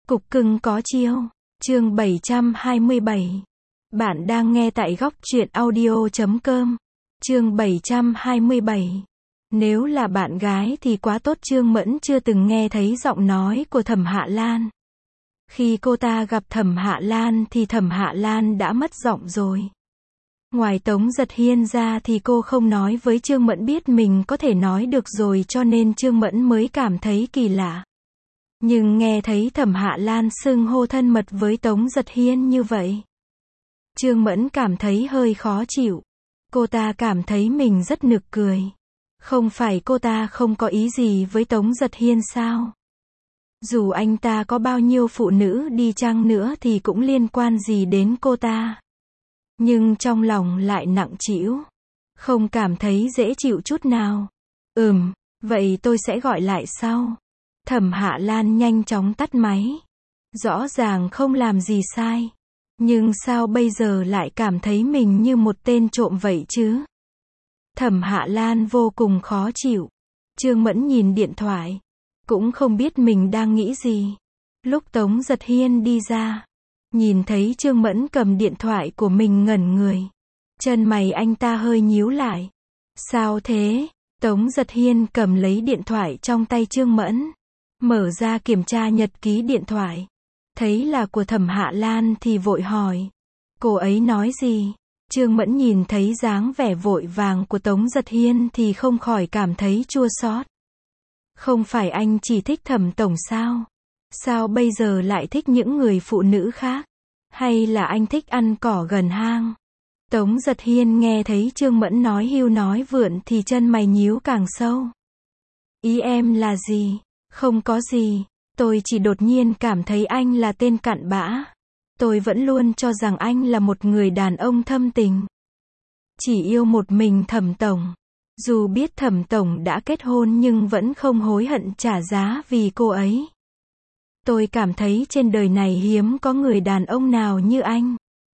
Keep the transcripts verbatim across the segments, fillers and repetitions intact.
Cục cưng có chiêu. Chương bảy trăm hai mươi bảy. Bạn đang nghe tại góc truyện audio chấm com. Chương bảy trăm hai mươi bảy. Nếu là bạn gái thì quá tốt. Trương Mẫn chưa từng nghe thấy giọng nói của Thẩm Hạ Lan. Khi cô ta gặp Thẩm Hạ Lan thì Thẩm Hạ Lan đã mất giọng rồi. Ngoài Tống Giật Hiên ra thì cô không nói với Trương Mẫn biết mình có thể nói được rồi, cho nên Trương Mẫn mới cảm thấy kỳ lạ. Nhưng nghe thấy Thẩm Hạ Lan xưng hô thân mật với Tống Giật Hiên như vậy, Trương Mẫn cảm thấy hơi khó chịu. Cô ta cảm thấy mình rất nực cười. Không phải cô ta không có ý gì với Tống Giật Hiên sao? Dù anh ta có bao nhiêu phụ nữ đi chăng nữa thì cũng liên quan gì đến cô ta. Nhưng trong lòng lại nặng trĩu, không cảm thấy dễ chịu chút nào. Ừm, vậy tôi sẽ gọi lại sau. Thẩm Hạ Lan nhanh chóng tắt máy. Rõ ràng không làm gì sai. Nhưng sao bây giờ lại cảm thấy mình như một tên trộm vậy chứ? Thẩm Hạ Lan vô cùng khó chịu. Trương Mẫn nhìn điện thoại, cũng không biết mình đang nghĩ gì. Lúc Tống Giật Hiên đi ra, nhìn thấy Trương Mẫn cầm điện thoại của mình ngẩn người. Chân mày anh ta hơi nhíu lại. Sao thế? Tống Giật Hiên cầm lấy điện thoại trong tay Trương Mẫn, mở ra kiểm tra nhật ký điện thoại. Thấy là của Thẩm Hạ Lan thì vội hỏi. Cô ấy nói gì? Trương Mẫn nhìn thấy dáng vẻ vội vàng của Tống Giật Hiên thì không khỏi cảm thấy chua xót. Không phải anh chỉ thích Thẩm tổng sao? Sao bây giờ lại thích những người phụ nữ khác? Hay là anh thích ăn cỏ gần hang? Tống Giật Hiên nghe thấy Trương Mẫn nói hưu nói vượn thì chân mày nhíu càng sâu. Ý em là gì? Không có gì. Tôi chỉ đột nhiên cảm thấy anh là tên cặn bã. Tôi vẫn luôn cho rằng anh là một người đàn ông thâm tình. Chỉ yêu một mình Thẩm tổng. Dù biết Thẩm tổng đã kết hôn nhưng vẫn không hối hận trả giá vì cô ấy. Tôi cảm thấy trên đời này hiếm có người đàn ông nào như anh.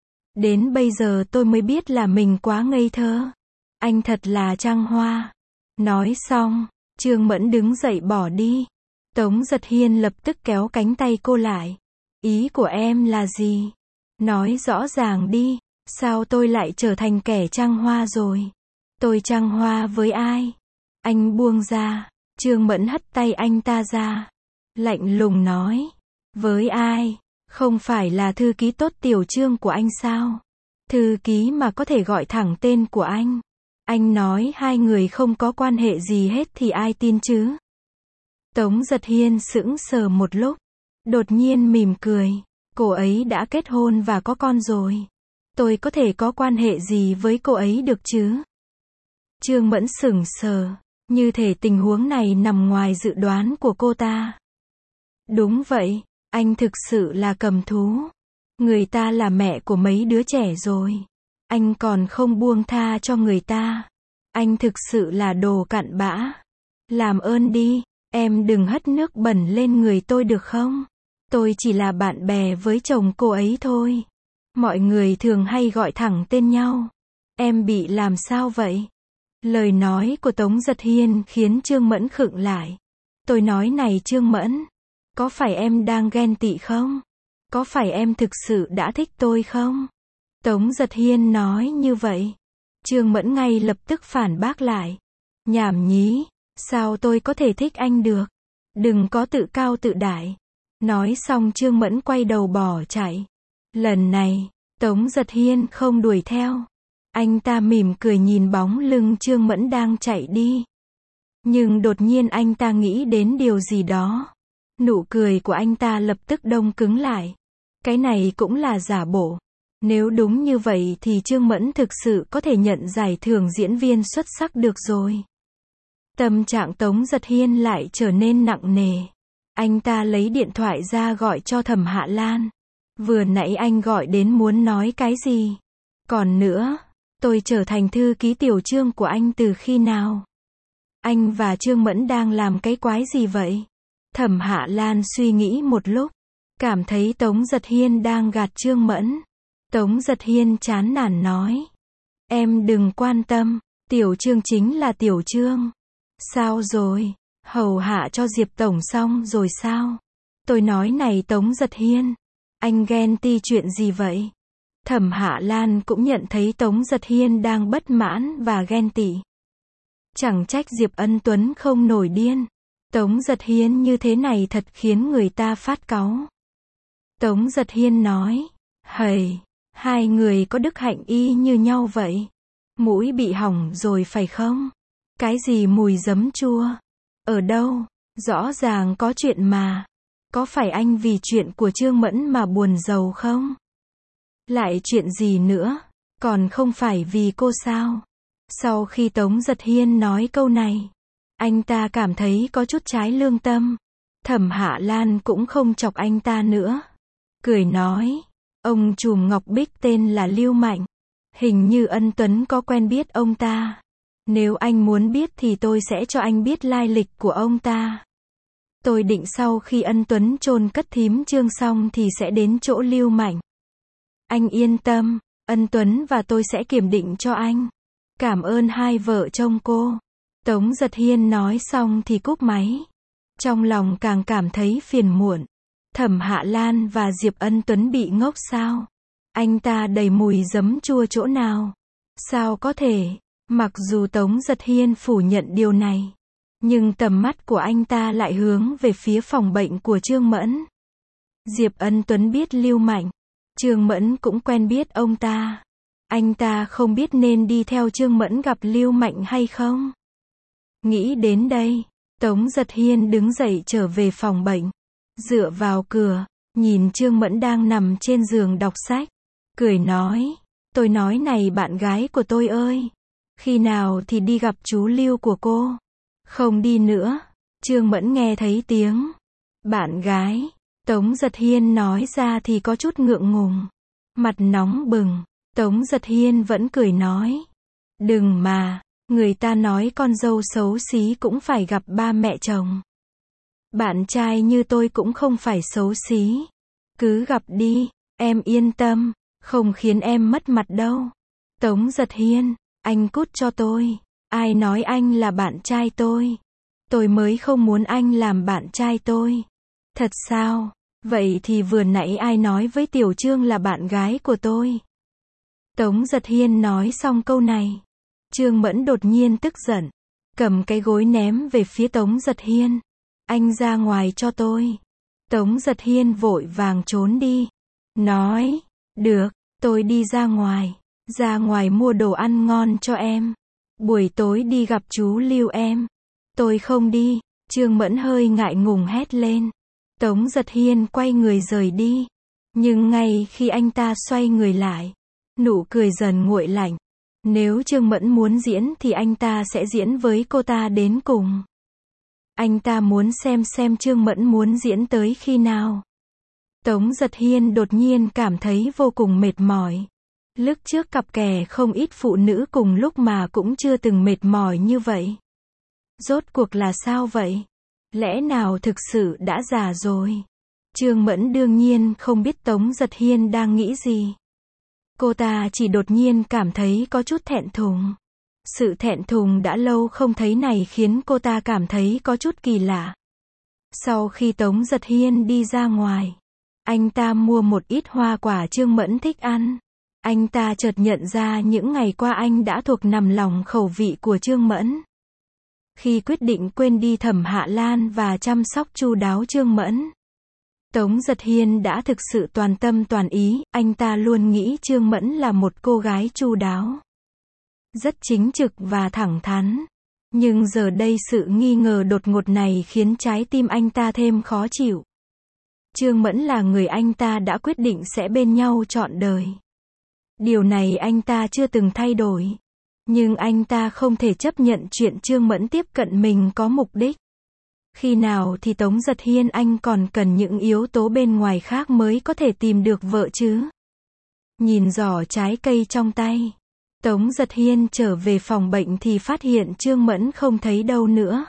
Đến bây giờ tôi mới biết là mình quá ngây thơ. Anh thật là trăng hoa. Nói xong, Trương Mẫn đứng dậy bỏ đi. Tống Giật Hiên lập tức kéo cánh tay cô lại. Ý của em là gì? Nói rõ ràng đi. Sao tôi lại trở thành kẻ trăng hoa rồi? Tôi trăng hoa với ai? Anh buông ra. Trương Mẫn hất tay anh ta ra. Lạnh lùng nói. Với ai? Không phải là thư ký tốt Tiểu Trương của anh sao? Thư ký mà có thể gọi thẳng tên của anh. Anh nói hai người không có quan hệ gì hết thì ai tin chứ? Tống Giật Hiên sững sờ một lúc, đột nhiên mỉm cười. Cô ấy đã kết hôn và có con rồi. Tôi có thể có quan hệ gì với cô ấy được chứ? Trương Mẫn sững sờ, như thể tình huống này nằm ngoài dự đoán của cô ta. Đúng vậy, anh thực sự là cầm thú. Người ta là mẹ của mấy đứa trẻ rồi. Anh còn không buông tha cho người ta. Anh thực sự là đồ cặn bã. Làm ơn đi, em đừng hất nước bẩn lên người tôi được không? Tôi chỉ là bạn bè với chồng cô ấy thôi. Mọi người thường hay gọi thẳng tên nhau. Em bị làm sao vậy? Lời nói của Tống Giật Hiên khiến Trương Mẫn khựng lại. Tôi nói này Trương Mẫn, có phải em đang ghen tị không? Có phải em thực sự đã thích tôi không? Tống Giật Hiên nói như vậy. Trương Mẫn ngay lập tức phản bác lại. Nhảm nhí, sao tôi có thể thích anh được? Đừng có tự cao tự đại. Nói xong Trương Mẫn quay đầu bỏ chạy. Lần này, Tống Giật Hiên không đuổi theo. Anh ta mỉm cười nhìn bóng lưng Trương Mẫn đang chạy đi. Nhưng đột nhiên anh ta nghĩ đến điều gì đó. Nụ cười của anh ta lập tức đông cứng lại. Cái này cũng là giả bộ. Nếu đúng như vậy thì Trương Mẫn thực sự có thể nhận giải thưởng diễn viên xuất sắc được rồi. Tâm trạng Tống Giật Hiên lại trở nên nặng nề. Anh ta lấy điện thoại ra gọi cho Thẩm Hạ Lan. Vừa nãy anh gọi đến muốn nói cái gì? Còn nữa, tôi trở thành thư ký Tiểu Trương của anh từ khi nào? Anh và Trương Mẫn đang làm cái quái gì vậy? Thẩm Hạ Lan suy nghĩ một lúc, cảm thấy Tống Giật Hiên đang gạt Trương Mẫn. Tống Giật Hiên chán nản nói. Em đừng quan tâm, Tiểu Trương chính là Tiểu Trương. Sao rồi? Hầu hạ cho Diệp Tổng xong rồi sao? Tôi nói này Tống Giật Hiên, anh ghen ti chuyện gì vậy? Thẩm Hạ Lan cũng nhận thấy Tống Giật Hiên đang bất mãn và ghen tị. Chẳng trách Diệp Ân Tuấn không nổi điên. Tống Giật Hiên như thế này thật khiến người ta phát cáu. Tống Giật Hiên nói, hầy, hai người có đức hạnh y như nhau vậy. Mũi bị hỏng rồi phải không? Cái gì mùi giấm chua? Ở đâu? Rõ ràng có chuyện mà. Có phải anh vì chuyện của Trương Mẫn mà buồn rầu không? Lại chuyện gì nữa? Còn không phải vì cô sao? Sau khi Tống Giật Hiên nói câu này, anh ta cảm thấy có chút trái lương tâm. Thẩm Hạ Lan cũng không chọc anh ta nữa. Cười nói, ông trùm Ngọc Bích tên là Lưu Mạnh. Hình như Ân Tuấn có quen biết ông ta. Nếu anh muốn biết thì tôi sẽ cho anh biết lai lịch của ông ta. Tôi định sau khi Ân Tuấn chôn cất thím Trương xong thì sẽ đến chỗ Lưu Mạnh. Anh yên tâm, Ân Tuấn và tôi sẽ kiểm định cho anh. Cảm ơn hai vợ chồng cô. Tống Giật Hiên nói xong thì cúp máy. Trong lòng càng cảm thấy phiền muộn. Thẩm Hạ Lan và Diệp Ân Tuấn bị ngốc sao? Anh ta đầy mùi giấm chua chỗ nào? Sao có thể? Mặc dù Tống Giật Hiên phủ nhận điều này, nhưng tầm mắt của anh ta lại hướng về phía phòng bệnh của Trương Mẫn. Diệp Ân Tuấn biết Lưu Mạnh. Trương Mẫn cũng quen biết ông ta. Anh ta không biết nên đi theo Trương Mẫn gặp Lưu Mạnh hay không? Nghĩ đến đây, Tống Giật Hiên đứng dậy trở về phòng bệnh. Dựa vào cửa, nhìn Trương Mẫn đang nằm trên giường đọc sách. Cười nói, tôi nói này bạn gái của tôi ơi. Khi nào thì đi gặp chú Lưu của cô? Không đi nữa. Trương Mẫn nghe thấy tiếng bạn gái Tống Giật Hiên nói ra thì có chút ngượng ngùng. Mặt nóng bừng. Tống Giật Hiên vẫn cười nói, đừng mà, người ta nói con dâu xấu xí cũng phải gặp ba mẹ chồng. Bạn trai như tôi cũng không phải xấu xí. Cứ gặp đi, em yên tâm, không khiến em mất mặt đâu. Tống Giật Hiên, anh cút cho tôi. Ai nói anh là bạn trai tôi? Tôi mới không muốn anh làm bạn trai tôi. Thật sao? Vậy thì vừa nãy ai nói với Tiểu Trương là bạn gái của tôi? Tống Giật Hiên nói xong câu này, Trương Mẫn đột nhiên tức giận, cầm cái gối ném về phía Tống Giật Hiên. Anh ra ngoài cho tôi. Tống Giật Hiên vội vàng trốn đi. Nói, được, tôi đi ra ngoài. Ra ngoài mua đồ ăn ngon cho em. Buổi tối đi gặp chú Lưu em. Tôi không đi. Trương Mẫn hơi ngại ngùng hét lên. Tống Giật Hiên quay người rời đi. Nhưng ngay khi anh ta xoay người lại, nụ cười dần nguội lạnh. Nếu Trương Mẫn muốn diễn thì anh ta sẽ diễn với cô ta đến cùng. Anh ta muốn xem xem Trương Mẫn muốn diễn tới khi nào. Tống Giật Hiên đột nhiên cảm thấy vô cùng mệt mỏi. Lúc trước cặp kè không ít phụ nữ cùng lúc mà cũng chưa từng mệt mỏi như vậy. Rốt cuộc là sao vậy? Lẽ nào thực sự đã già rồi? Trương Mẫn đương nhiên không biết Tống Giật Hiên đang nghĩ gì. Cô ta chỉ đột nhiên cảm thấy có chút thẹn thùng. Sự thẹn thùng đã lâu không thấy này khiến cô ta cảm thấy có chút kỳ lạ. Sau khi Tống Giật Hiên đi ra ngoài, anh ta mua một ít hoa quả Trương Mẫn thích ăn. Anh ta chợt nhận ra những ngày qua anh đã thuộc nằm lòng khẩu vị của Trương Mẫn. Khi quyết định quên đi Thẩm Hạ Lan và chăm sóc chu đáo Trương Mẫn, Tống Giật Hiên đã thực sự toàn tâm toàn ý. Anh ta luôn nghĩ Trương Mẫn là một cô gái chu đáo, rất chính trực và thẳng thắn. Nhưng giờ đây sự nghi ngờ đột ngột này khiến trái tim anh ta thêm khó chịu. Trương Mẫn là người anh ta đã quyết định sẽ bên nhau trọn đời. Điều này anh ta chưa từng thay đổi. Nhưng anh ta không thể chấp nhận chuyện Trương Mẫn tiếp cận mình có mục đích. Khi nào thì Tống Giật Hiên anh còn cần những yếu tố bên ngoài khác mới có thể tìm được vợ chứ? Nhìn giỏ trái cây trong tay, Tống Giật Hiên trở về phòng bệnh thì phát hiện Trương Mẫn không thấy đâu nữa.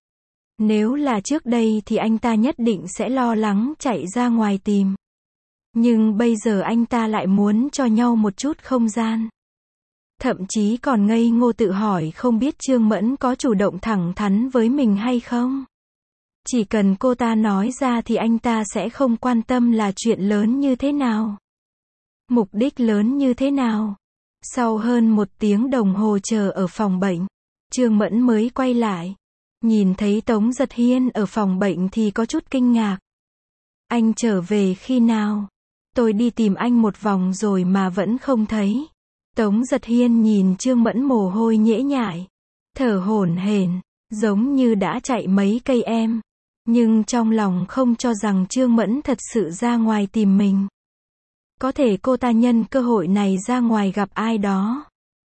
Nếu là trước đây thì anh ta nhất định sẽ lo lắng chạy ra ngoài tìm. Nhưng bây giờ anh ta lại muốn cho nhau một chút không gian. Thậm chí còn ngây ngô tự hỏi không biết Trương Mẫn có chủ động thẳng thắn với mình hay không. Chỉ cần cô ta nói ra thì anh ta sẽ không quan tâm là chuyện lớn như thế nào. Mục đích lớn như thế nào. Sau hơn một tiếng đồng hồ chờ ở phòng bệnh, Trương Mẫn mới quay lại. Nhìn thấy Tống Giật Hiên ở phòng bệnh thì có chút kinh ngạc. Anh trở về khi nào? Tôi đi tìm anh một vòng rồi mà vẫn không thấy. Tống Giật Hiên nhìn Trương Mẫn mồ hôi nhễ nhại, thở hổn hển, giống như đã chạy mấy cây em. Nhưng trong lòng không cho rằng Trương Mẫn thật sự ra ngoài tìm mình. Có thể cô ta nhân cơ hội này ra ngoài gặp ai đó,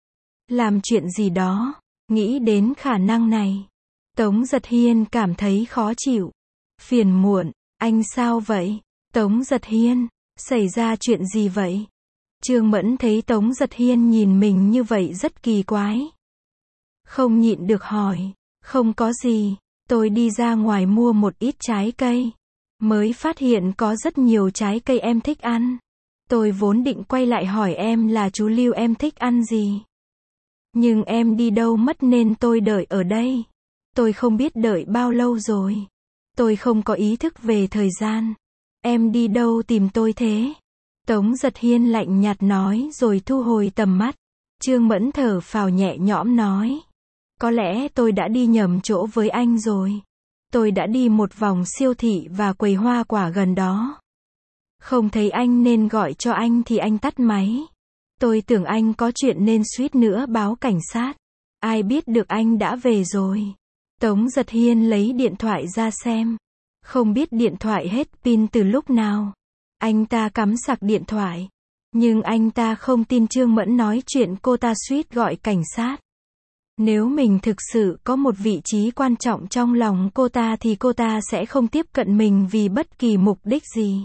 làm chuyện gì đó. Nghĩ đến khả năng này, Tống Giật Hiên cảm thấy khó chịu, phiền muộn. Anh sao vậy? Tống Giật Hiên, xảy ra chuyện gì vậy? Trương Mẫn thấy Tống Giật Hiên nhìn mình như vậy rất kỳ quái. Không nhịn được hỏi, không có gì, tôi đi ra ngoài mua một ít trái cây. Mới phát hiện có rất nhiều trái cây em thích ăn. Tôi vốn định quay lại hỏi em là chú Lưu em thích ăn gì. Nhưng em đi đâu mất nên tôi đợi ở đây. Tôi không biết đợi bao lâu rồi. Tôi không có ý thức về thời gian. Em đi đâu tìm tôi thế? Tống Giật Hiên lạnh nhạt nói rồi thu hồi tầm mắt. Trương Mẫn thở phào nhẹ nhõm nói. Có lẽ tôi đã đi nhầm chỗ với anh rồi. Tôi đã đi một vòng siêu thị và quầy hoa quả gần đó. Không thấy anh nên gọi cho anh thì anh tắt máy. Tôi tưởng anh có chuyện nên suýt nữa báo cảnh sát. Ai biết được anh đã về rồi. Tống Giật Hiên lấy điện thoại ra xem. Không biết điện thoại hết pin từ lúc nào. Anh ta cắm sạc điện thoại. Nhưng anh ta không tin Trương Mẫn nói chuyện cô ta suýt gọi cảnh sát. Nếu mình thực sự có một vị trí quan trọng trong lòng cô ta thì cô ta sẽ không tiếp cận mình vì bất kỳ mục đích gì.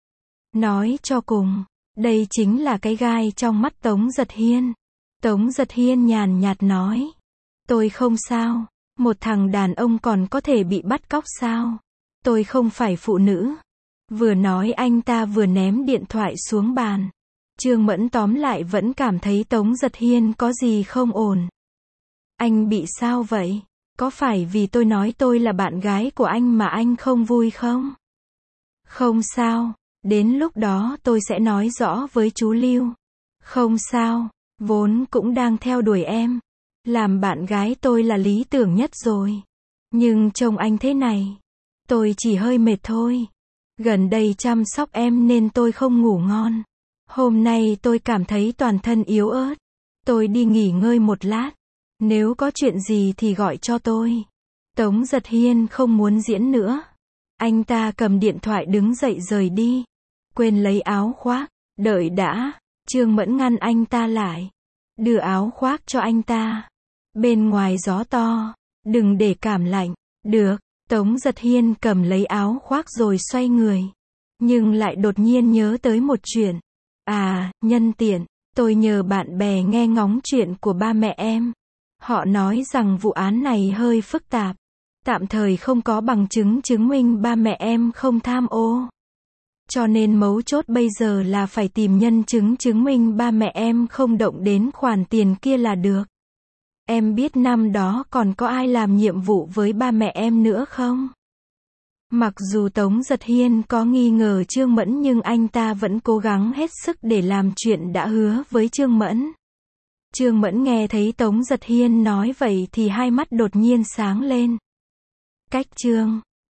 Nói cho cùng, đây chính là cái gai trong mắt Tống Giật Hiên. Tống Giật Hiên nhàn nhạt nói. Tôi không sao. Một thằng đàn ông còn có thể bị bắt cóc sao? Tôi không phải phụ nữ. Vừa nói anh ta vừa ném điện thoại xuống bàn. Trương Mẫn tóm lại vẫn cảm thấy Tống Giật Hiên có gì không ổn. Anh bị sao vậy? Có phải vì tôi nói tôi là bạn gái của anh mà anh không vui không? Không sao. Đến lúc đó tôi sẽ nói rõ với chú Lưu. Không sao. Vốn cũng đang theo đuổi em. Làm bạn gái tôi là lý tưởng nhất rồi. Nhưng trông anh thế này, tôi chỉ hơi mệt thôi. Gần đây chăm sóc em nên tôi không ngủ ngon. Hôm nay tôi cảm thấy toàn thân yếu ớt. Tôi đi nghỉ ngơi một lát. Nếu có chuyện gì thì gọi cho tôi. Tống Giật Hiên không muốn diễn nữa. Anh ta cầm điện thoại đứng dậy rời đi. Quên lấy áo khoác. Đợi đã. Trương Mẫn ngăn anh ta lại. Đưa áo khoác cho anh ta. Bên ngoài gió to. Đừng để cảm lạnh. Được. Tống Giật Hiên cầm lấy áo khoác rồi xoay người. Nhưng lại đột nhiên nhớ tới một chuyện. À, nhân tiện, tôi nhờ bạn bè nghe ngóng chuyện của ba mẹ em. Họ nói rằng vụ án này hơi phức tạp. Tạm thời không có bằng chứng chứng minh ba mẹ em không tham ô. Cho nên mấu chốt bây giờ là phải tìm nhân chứng chứng minh ba mẹ em không động đến khoản tiền kia là được. Em biết năm đó còn có ai làm nhiệm vụ với ba mẹ em nữa không? Mặc dù Tống Giật Hiên có nghi ngờ Trương Mẫn nhưng anh ta vẫn cố gắng hết sức để làm chuyện đã hứa với Trương Mẫn. Trương Mẫn nghe thấy Tống Giật Hiên nói vậy thì hai mắt đột nhiên sáng lên. Cách chương